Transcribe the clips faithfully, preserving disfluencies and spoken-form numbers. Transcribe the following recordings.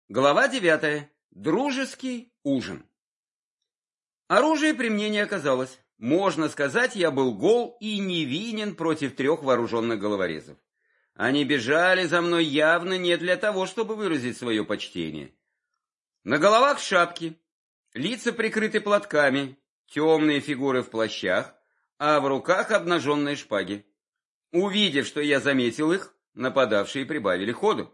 Глава девятая. Дружеский ужин. Оружия при мне не оказалось. Можно сказать, я был гол и невинен против трех вооруженных головорезов. Они бежали за мной явно не для того, чтобы выразить свое почтение. На головах шапки, лица прикрыты платками, темные фигуры в плащах, а в руках обнаженные шпаги. Увидев, что я заметил их, нападавшие прибавили ходу.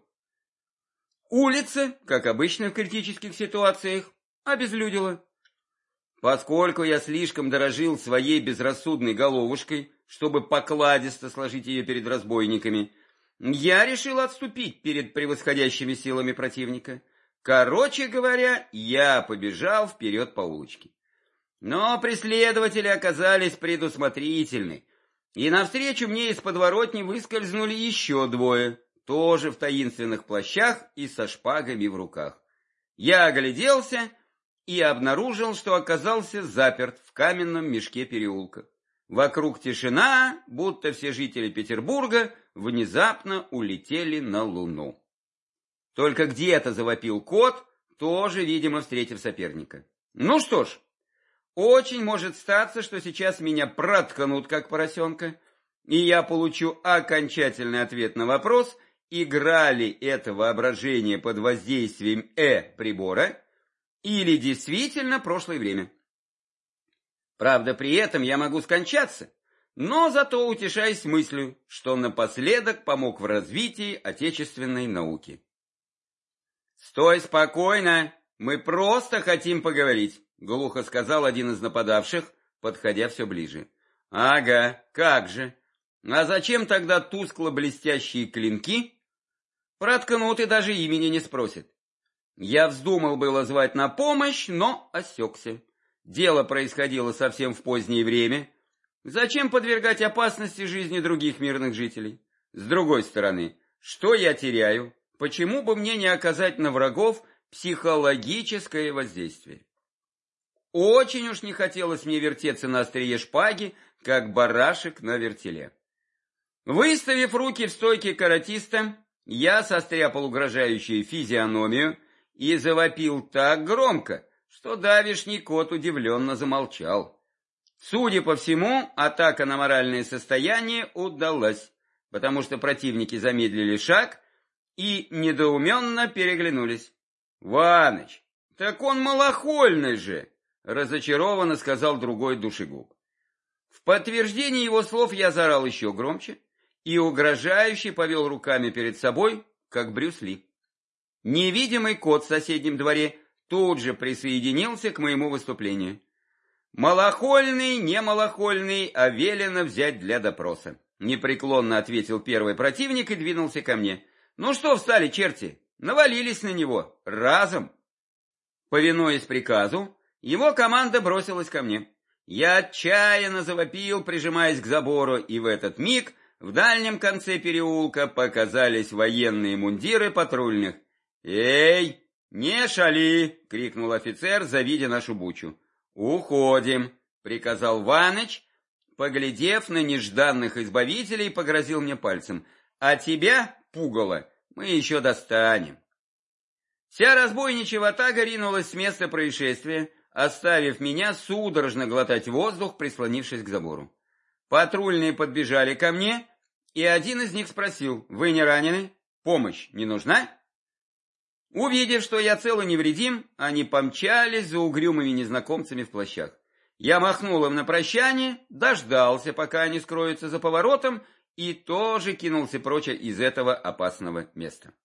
Улица, как обычно в критических ситуациях, обезлюдила. Поскольку я слишком дорожил своей безрассудной головушкой, чтобы покладисто сложить ее перед разбойниками, я решил отступить перед превосходящими силами противника. Короче говоря, я побежал вперед по улочке. Но преследователи оказались предусмотрительны, и навстречу мне из подворотни выскользнули еще двое, тоже в таинственных плащах и со шпагами в руках. Я огляделся и обнаружил, что оказался заперт в каменном мешке переулка. Вокруг тишина, будто все жители Петербурга внезапно улетели на Луну. Только где-то завопил кот, тоже, видимо, встретив соперника. Ну что ж, очень может статься, что сейчас меня проткнут, как поросенка, и я получу окончательный ответ на вопрос, играли это воображение под воздействием Э-прибора или действительно прошлое время. Правда, при этом я могу скончаться, но зато утешаюсь мыслью, что напоследок помог в развитии отечественной науки. «Стой спокойно, мы просто хотим поговорить», — глухо сказал один из нападавших, подходя все ближе. «Ага, как же. А зачем тогда тускло-блестящие клинки?» Проткнут и даже имени не спросит. Я вздумал было звать на помощь, но осекся. Дело происходило совсем в позднее время. Зачем подвергать опасности жизни других мирных жителей? С другой стороны, что я теряю? Почему бы мне не оказать на врагов психологическое воздействие? Очень уж не хотелось мне вертеться на острие шпаги, как барашек на вертеле. Выставив руки в стойке каратиста, я состряпал угрожающую физиономию и завопил так громко, что давишний кот удивленно замолчал. Судя по всему, атака на моральное состояние удалась, потому что противники замедлили шаг и недоуменно переглянулись. «Ваныч, так он малохольный же!» — разочарованно сказал другой душегуб. В подтверждение его слов я заорал еще громче и угрожающе повел руками перед собой, как Брюс Ли. Невидимый кот в соседнем дворе тут же присоединился к моему выступлению. «Малохольный, не малохольный, а велено взять для допроса», — непреклонно ответил первый противник и двинулся ко мне. «Ну что встали, черти? Навалились на него. Разом!» Повинуясь приказу, его команда бросилась ко мне. Я отчаянно завопил, прижимаясь к забору, и в этот миг в дальнем конце переулка показались военные мундиры патрульных. «Эй, не шали!» — крикнул офицер, завидя нашу бучу. «Уходим!» — приказал Ваныч, поглядев на нежданных избавителей, погрозил мне пальцем. «А тебя, пугало, мы еще достанем!» Вся разбойничья ватага ринулась с места происшествия, оставив меня судорожно глотать воздух, прислонившись к забору. Патрульные подбежали ко мне, и один из них спросил: «Вы не ранены? Помощь не нужна?» Увидев, что я цел и невредим, они помчались за угрюмыми незнакомцами в плащах. Я махнул им на прощание, дождался, пока они скроются за поворотом, и тоже кинулся прочь из этого опасного места.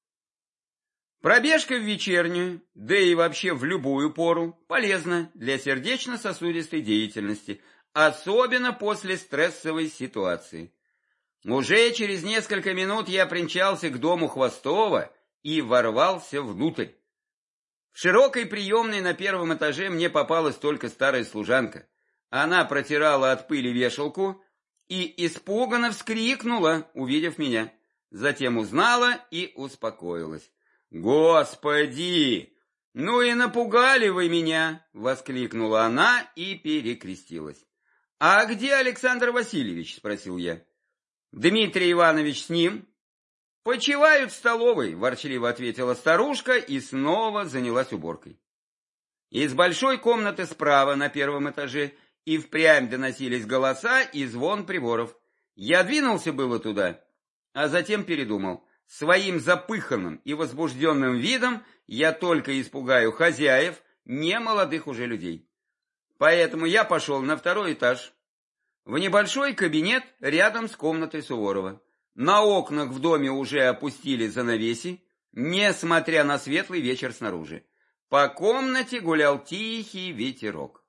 Пробежка в вечернюю, да и вообще в любую пору, полезна для сердечно-сосудистой деятельности, особенно после стрессовой ситуации. Уже через несколько минут я примчался к дому Хвостова и ворвался внутрь. В широкой приемной на первом этаже мне попалась только старая служанка. Она протирала от пыли вешалку и испуганно вскрикнула, увидев меня. Затем узнала и успокоилась. «Господи! Ну и напугали вы меня!» — воскликнула она и перекрестилась. «А где Александр Васильевич?» — спросил я. «Дмитрий Иванович с ним?» «Почивают в столовой», — ворчливо ответила старушка и снова занялась уборкой. Из большой комнаты справа на первом этаже и впрямь доносились голоса и звон приборов. Я двинулся было туда, а затем передумал. Своим запыханным и возбужденным видом я только испугаю хозяев, не молодых уже людей. Поэтому я пошел на второй этаж, в небольшой кабинет рядом с комнатой Суворова. На окнах в доме уже опустили занавеси, несмотря на светлый вечер снаружи. По комнате гулял тихий ветерок.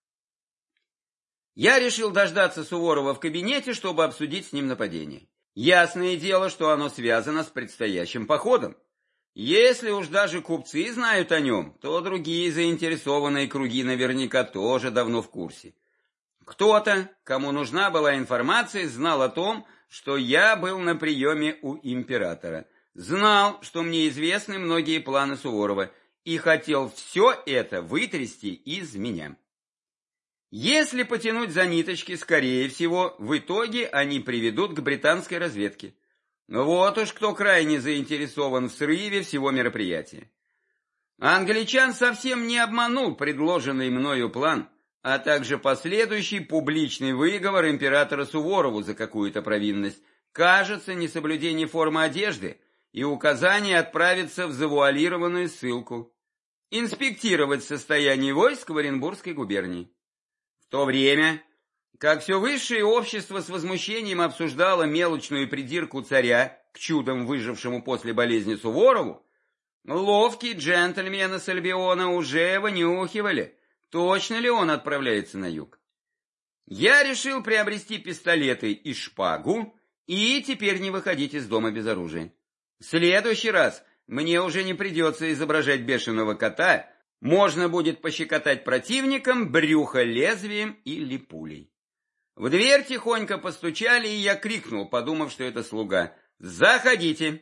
Я решил дождаться Суворова в кабинете, чтобы обсудить с ним нападение. Ясное дело, что оно связано с предстоящим походом. Если уж даже купцы знают о нем, то другие заинтересованные круги наверняка тоже давно в курсе. Кто-то, кому нужна была информация, знал о том, что я был на приеме у императора. Знал, что мне известны многие планы Суворова, и хотел все это вытрясти из меня. Если потянуть за ниточки, скорее всего, в итоге они приведут к британской разведке. Вот уж кто крайне заинтересован в срыве всего мероприятия. Англичан совсем не обманул предложенный мною план, а также последующий публичный выговор императора Суворову за какую-то провинность, кажется, несоблюдение формы одежды и указание отправиться в завуалированную ссылку, инспектировать состояние войск в Оренбургской губернии. В то время, как все высшее общество с возмущением обсуждало мелочную придирку царя к чудом выжившему после болезни Суворову, ловкие джентльмены с Альбиона уже вынюхивали, точно ли он отправляется на юг. Я решил приобрести пистолеты и шпагу и теперь не выходить из дома без оружия. В следующий раз мне уже не придется изображать бешеного кота, можно будет пощекотать противникам брюхо лезвием или пулей. В дверь тихонько постучали, и я крикнул, подумав, что это слуга: «Заходите!»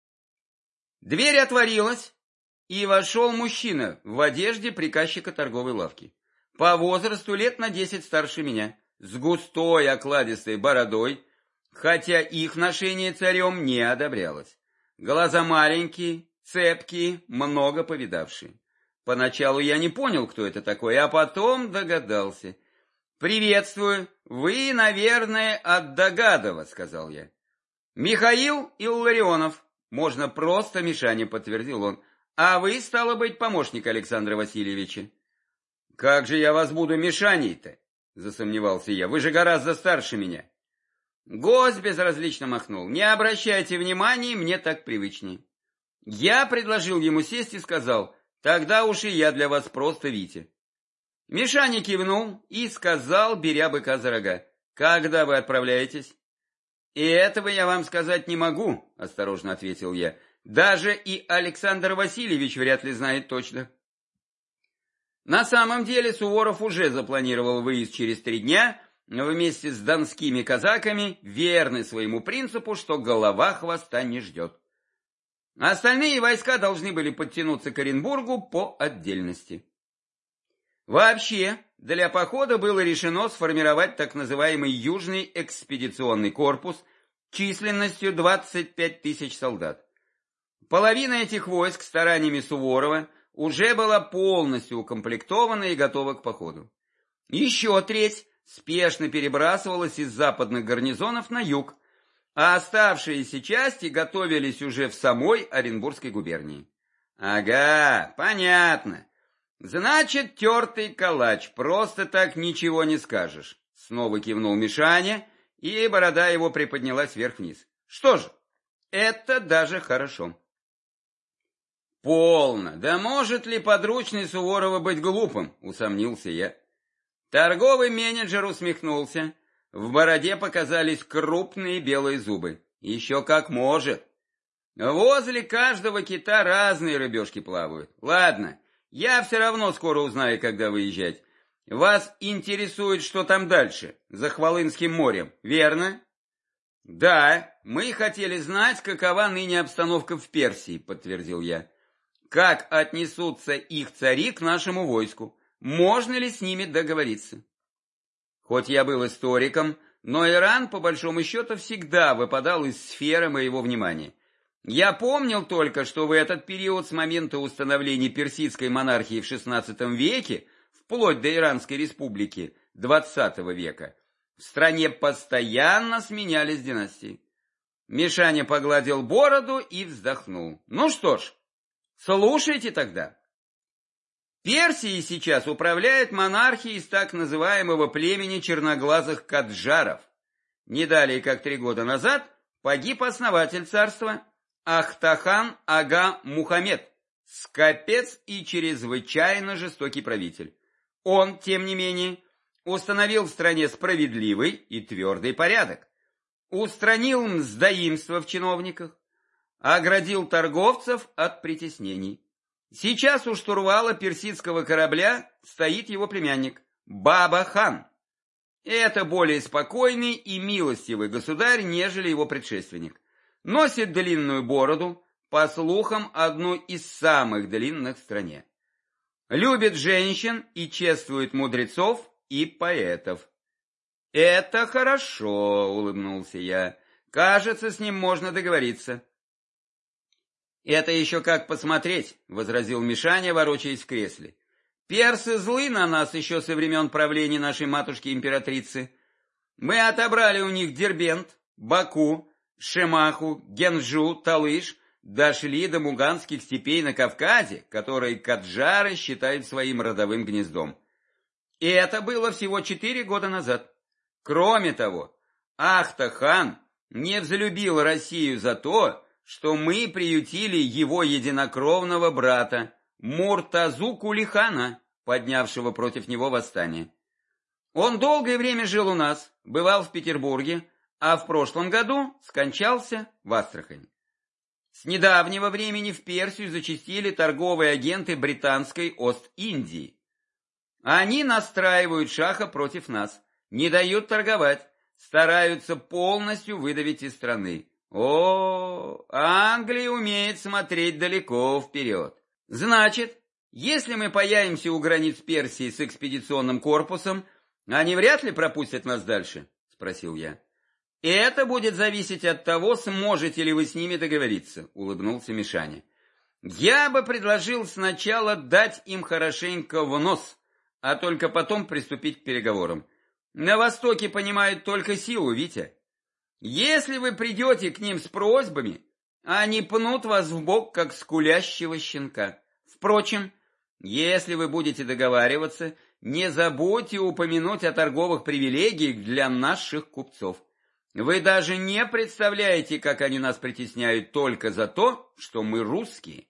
Дверь отворилась, и вошел мужчина в одежде приказчика торговой лавки. По возрасту лет на десять старше меня, с густой окладистой бородой, хотя их ношение царем не одобрялось. Глаза маленькие, цепкие, много повидавшие. Поначалу я не понял, кто это такой, а потом догадался. «Приветствую, вы, наверное, от Догадова», — сказал я. «Михаил Илларионов, можно просто Мишаня», — подтвердил он. «А вы, стало быть, помощник Александра Васильевича». «Как же я вас буду Мишаней-то?» — засомневался я. «Вы же гораздо старше меня». Гость безразлично махнул. «Не обращайте внимания, мне так привычнее». Я предложил ему сесть и сказал: «Тогда уж и я для вас просто Витя». Мишаня кивнул и сказал, беря быка за рога: «Когда вы отправляетесь?» «И этого я вам сказать не могу», — осторожно ответил я. «Даже и Александр Васильевич вряд ли знает точно». На самом деле Суворов уже запланировал выезд через три дня вместе с донскими казаками, верный своему принципу, что голова хвоста не ждет. Остальные войска должны были подтянуться к Оренбургу по отдельности. Вообще, для похода было решено сформировать так называемый Южный экспедиционный корпус численностью двадцать пять тысяч солдат. Половина этих войск стараниями Суворова уже была полностью укомплектована и готова к походу. Еще треть спешно перебрасывалась из западных гарнизонов на юг, а оставшиеся части готовились уже в самой Оренбургской губернии. Ага, понятно. Значит, тертый калач, просто так ничего не скажешь. Снова кивнул Мишаня, и борода его приподнялась вверх-вниз. Что ж, это даже хорошо. Полно. Да может ли подручный Суворова быть глупым? Усомнился я. Торговый менеджер усмехнулся. В бороде показались крупные белые зубы. Еще как может. Возле каждого кита разные рыбешки плавают. Ладно, я все равно скоро узнаю, когда выезжать. Вас интересует, что там дальше, за Хвалынским морем, верно? Да, мы хотели знать, какова ныне обстановка в Персии, подтвердил я. Как отнесутся их цари к нашему войску? Можно ли с ними договориться? Хоть я был историком, но Иран, по большому счету, всегда выпадал из сферы моего внимания. Я помнил только, что в этот период с момента установления персидской монархии в шестнадцатом веке, вплоть до Иранской республики двадцатого века, в стране постоянно сменялись династии. Мишаня погладил бороду и вздохнул. Ну что ж, слушайте тогда. Персией сейчас управляет монархия из так называемого племени черноглазых каджаров. Не далее, как три года назад, погиб основатель царства Ахтахан ага Мухаммед, скопец и чрезвычайно жестокий правитель. Он, тем не менее, установил в стране справедливый и твердый порядок, устранил мздоимство в чиновниках, оградил торговцев от притеснений. Сейчас у штурвала персидского корабля стоит его племянник Баба-хан. Это более спокойный и милостивый государь, нежели его предшественник. Носит длинную бороду, по слухам, одну из самых длинных в стране. Любит женщин и чествует мудрецов и поэтов. «Это хорошо», — улыбнулся я. «Кажется, с ним можно договориться». «Это еще как посмотреть», — возразил Мишаня, ворочаясь в кресле. «Персы злы на нас еще со времен правления нашей матушки-императрицы. Мы отобрали у них Дербент, Баку, Шемаху, Генджу, Талыш, дошли до муганских степей на Кавказе, которые каджары считают своим родовым гнездом. И это было всего четыре года назад. Кроме того, Ахта-хан не взлюбил Россию за то, что мы приютили его единокровного брата Муртазу Кулихана, поднявшего против него восстание. Он долгое время жил у нас, бывал в Петербурге, а в прошлом году скончался в Астрахани. С недавнего времени в Персию зачастили торговые агенты британской Ост-Индии. Они настраивают шаха против нас, не дают торговать, стараются полностью выдавить из страны. О, Англия умеет смотреть далеко вперед. Значит, если мы появимся у границ Персии с экспедиционным корпусом, они вряд ли пропустят нас дальше? Спросил я. Это будет зависеть от того, сможете ли вы с ними договориться, улыбнулся Мишаня. Я бы предложил сначала дать им хорошенько в нос, а только потом приступить к переговорам. На Востоке понимают только силу, Витя. Если вы придете к ним с просьбами, они пнут вас в бок, как скулящего щенка. Впрочем, если вы будете договариваться, не забудьте упомянуть о торговых привилегиях для наших купцов. Вы даже не представляете, как они нас притесняют только за то, что мы русские.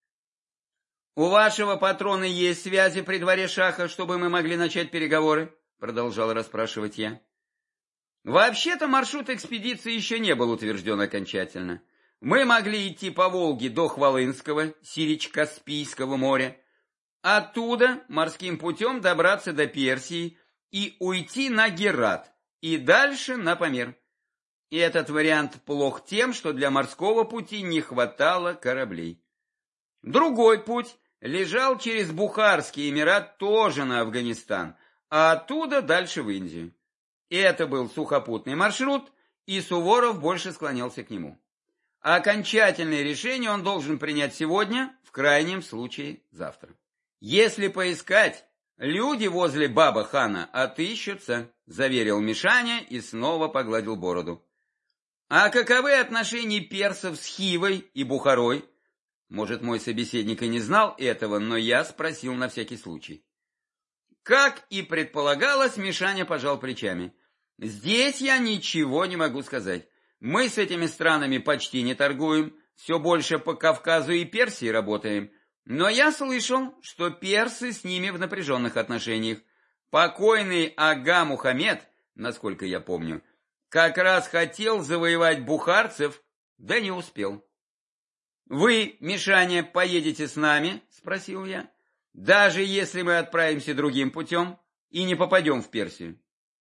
У вашего патрона есть связи при дворе шаха, чтобы мы могли начать переговоры? Продолжал расспрашивать я. Вообще-то маршрут экспедиции еще не был утвержден окончательно. Мы могли идти по Волге до Хвалынского, Сирич-Каспийского моря, оттуда морским путем добраться до Персии и уйти на Герат, и дальше на Памир. И этот вариант плох тем, что для морского пути не хватало кораблей. Другой путь лежал через Бухарский Эмират тоже на Афганистан, а оттуда дальше в Индию. И это был сухопутный маршрут, и Суворов больше склонялся к нему. Окончательное решение он должен принять сегодня, в крайнем случае завтра. Если поискать, люди возле Баба-хана отыщутся, заверил Мишаня и снова погладил бороду. А каковы отношения персов с Хивой и Бухарой? Может, мой собеседник и не знал этого, но я спросил на всякий случай. Как и предполагалось, Мишаня пожал плечами. Здесь я ничего не могу сказать. Мы с этими странами почти не торгуем, все больше по Кавказу и Персии работаем. Но я слышал, что персы с ними в напряженных отношениях. Покойный ага Мухаммед, насколько я помню, как раз хотел завоевать бухарцев, да не успел. «Вы, Мишаня, поедете с нами?» – спросил я. «Даже если мы отправимся другим путем и не попадем в Персию».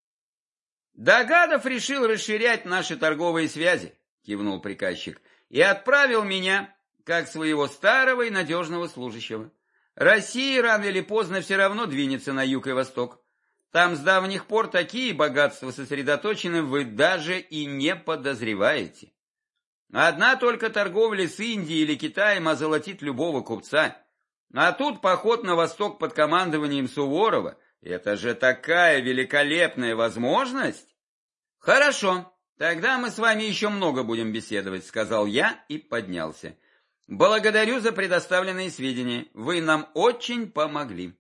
«Дагадов решил расширять наши торговые связи», – кивнул приказчик, «и отправил меня, как своего старого и надежного служащего. Россия рано или поздно все равно двинется на юг и восток. Там с давних пор такие богатства сосредоточены, вы даже и не подозреваете». Одна только торговля с Индией или Китаем озолотит любого купца. А тут поход на восток под командованием Суворова. Это же такая великолепная возможность. Хорошо, тогда мы с вами еще много будем беседовать, сказал я и поднялся. Благодарю за предоставленные сведения. Вы нам очень помогли.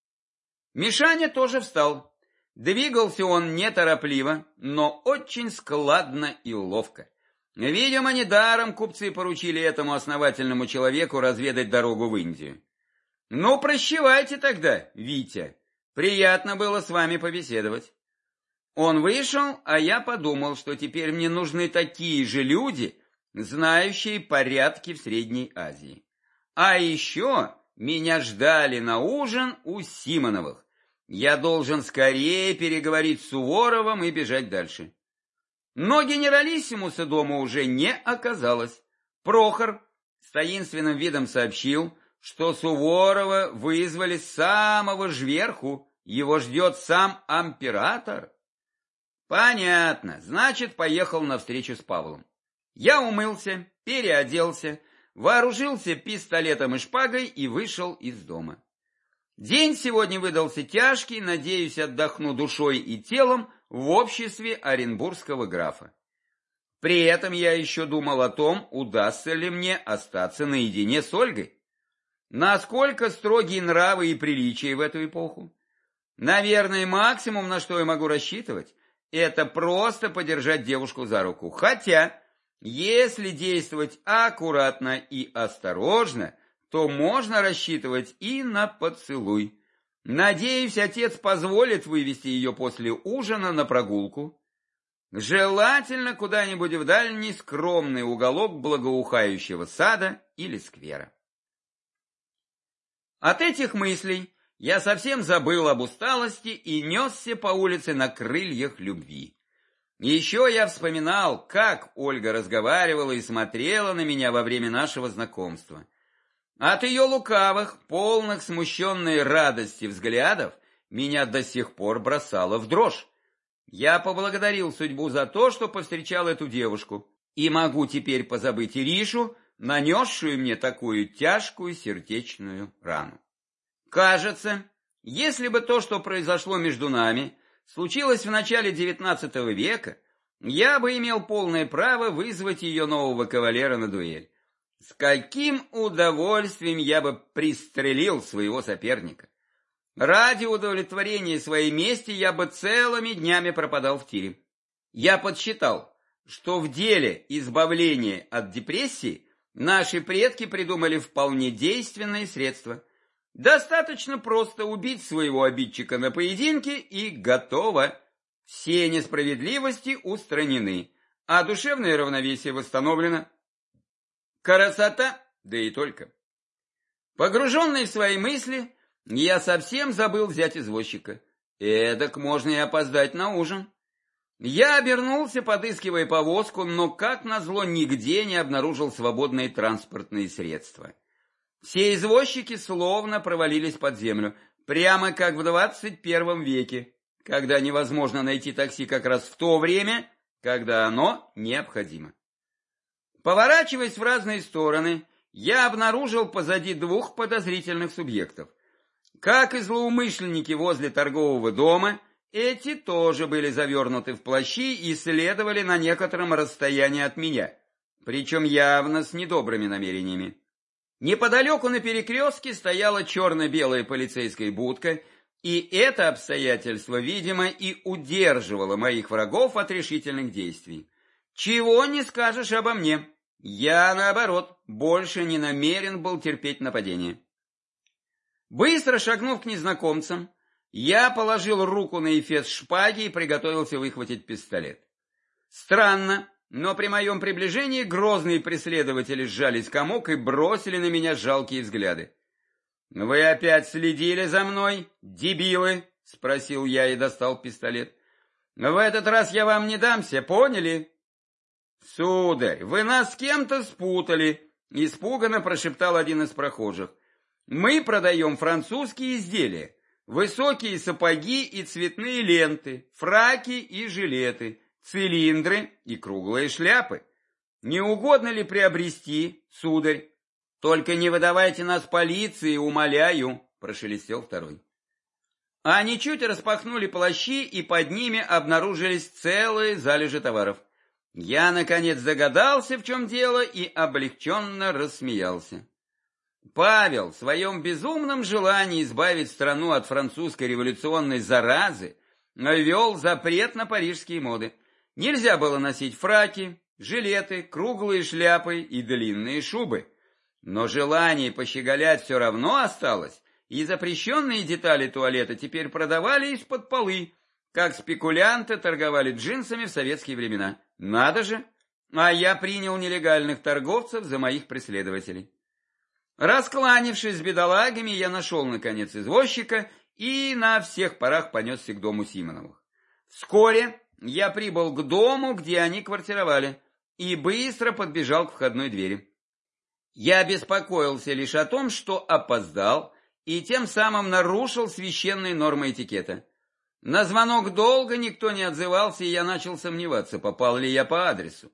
Мишаня тоже встал. Двигался он неторопливо, но очень складно и ловко. Видимо, недаром купцы поручили этому основательному человеку разведать дорогу в Индию. Ну, прощавайте тогда, Витя. Приятно было с вами побеседовать. Он вышел, а я подумал, что теперь мне нужны такие же люди, знающие порядки в Средней Азии. А еще меня ждали на ужин у Симоновых. Я должен скорее переговорить с Суворовым и бежать дальше. Но генералиссимуса дома уже не оказалось. Прохор с таинственным видом сообщил, что Суворова вызвали с самого жверху, его ждет сам император. Понятно, значит, поехал навстречу с Павлом. Я умылся, переоделся, вооружился пистолетом и шпагой и вышел из дома. День сегодня выдался тяжкий, надеюсь, отдохну душой и телом в обществе оренбургского графа. При этом я еще думал о том, удастся ли мне остаться наедине с Ольгой. Насколько строгие нравы и приличия в эту эпоху? Наверное, максимум, на что я могу рассчитывать, это просто подержать девушку за руку. Хотя, если действовать аккуратно и осторожно, то можно рассчитывать и на поцелуй. Надеюсь, отец позволит вывести ее после ужина на прогулку. Желательно куда-нибудь в дальний скромный уголок благоухающего сада или сквера. От этих мыслей я совсем забыл об усталости и несся по улице на крыльях любви. Еще я вспоминал, как Ольга разговаривала и смотрела на меня во время нашего знакомства. От ее лукавых, полных смущенной радости взглядов меня до сих пор бросало в дрожь. Я поблагодарил судьбу за то, что повстречал эту девушку, и могу теперь позабыть Иришу, нанесшую мне такую тяжкую сердечную рану. Кажется, если бы то, что произошло между нами, случилось в начале девятнадцатого века, я бы имел полное право вызвать ее нового кавалера на дуэль. С каким удовольствием я бы пристрелил своего соперника. Ради удовлетворения своей мести я бы целыми днями пропадал в тире. Я подсчитал, что в деле избавления от депрессии наши предки придумали вполне действенные средства. Достаточно просто убить своего обидчика на поединке и готово. Все несправедливости устранены, а душевное равновесие восстановлено. Красота, да и только. Погруженный в свои мысли, я совсем забыл взять извозчика. Эдак можно и опоздать на ужин. Я обернулся, подыскивая повозку, но, как назло, нигде не обнаружил свободные транспортные средства. Все извозчики словно провалились под землю, прямо как в двадцать первом веке, когда невозможно найти такси как раз в то время, когда оно необходимо. Поворачиваясь в разные стороны, я обнаружил позади двух подозрительных субъектов. Как и злоумышленники возле торгового дома, эти тоже были завернуты в плащи и следовали на некотором расстоянии от меня, причем явно с недобрыми намерениями. Неподалеку на перекрестке стояла черно-белая полицейская будка, и это обстоятельство, видимо, и удерживало моих врагов от решительных действий. Чего не скажешь обо мне. Я, наоборот, больше не намерен был терпеть нападение. Быстро шагнув к незнакомцам, я положил руку на эфес шпаги и приготовился выхватить пистолет. Странно, но при моем приближении грозные преследователи сжались в комок и бросили на меня жалкие взгляды. «Вы опять следили за мной, дебилы?» — спросил я и достал пистолет. «В этот раз я вам не дамся, поняли?» «Сударь, вы нас с кем-то спутали», — испуганно прошептал один из прохожих. «Мы продаем французские изделия, высокие сапоги и цветные ленты, фраки и жилеты, цилиндры и круглые шляпы. Не угодно ли приобрести, сударь? Только не выдавайте нас полиции, умоляю, прошелестел второй. Они чуть распахнули плащи, и под ними обнаружились целые залежи товаров. Я, наконец, догадался, в чем дело, и облегченно рассмеялся. Павел в своем безумном желании избавить страну от французской революционной заразы ввел запрет на парижские моды. Нельзя было носить фраки, жилеты, круглые шляпы и длинные шубы. Но желание пощеголять все равно осталось, и запрещенные детали туалета теперь продавали из-под полы, как спекулянты торговали джинсами в советские времена. Надо же! А я принял нелегальных торговцев за моих преследователей. Раскланившись с бедолагами, я нашел, наконец, извозчика и на всех парах понесся к дому Симоновых. Вскоре я прибыл к дому, где они квартировали, и быстро подбежал к входной двери. Я беспокоился лишь о том, что опоздал, и тем самым нарушил священные нормы этикета. На звонок долго никто не отзывался, и я начал сомневаться, попал ли я по адресу.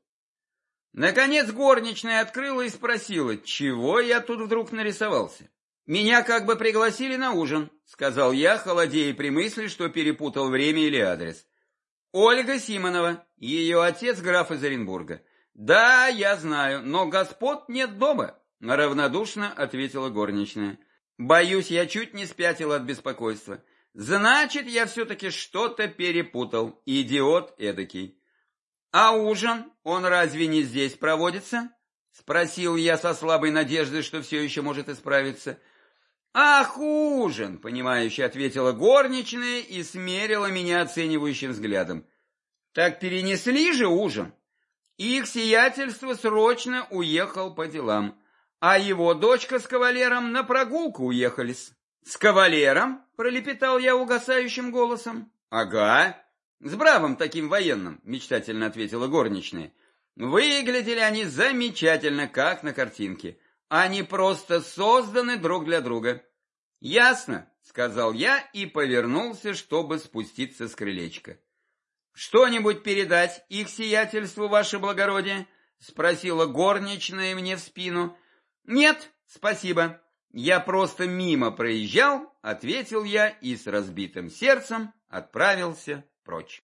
Наконец горничная открыла и спросила, чего я тут вдруг нарисовался. «Меня как бы пригласили на ужин», — сказал я, холодея при мысли, что перепутал время или адрес. «Ольга Симонова, ее отец граф из Оренбурга». «Да, я знаю, но господ нет дома», — равнодушно ответила горничная. «Боюсь, я чуть не спятил от беспокойства. Значит, я все-таки что-то перепутал, идиот эдакий». «А ужин, он разве не здесь проводится?» — спросил я со слабой надеждой, что все еще может исправиться. «Ах, ужин!» — понимающе ответила горничная и смерила меня оценивающим взглядом. «Так перенесли же ужин. Их сиятельство срочно уехал по делам, а его дочка с кавалером на прогулку уехались». «С кавалером?» — пролепетал я угасающим голосом. «Ага, с бравым таким военным», — мечтательно ответила горничная. «Выглядели они замечательно, как на картинке. Они просто созданы друг для друга». «Ясно», — сказал я и повернулся, чтобы спуститься с крылечка. «Что-нибудь передать их сиятельству, ваше благородие?» — спросила горничная мне в спину. «Нет, спасибо. Я просто мимо проезжал», — ответил я и с разбитым сердцем отправился прочь.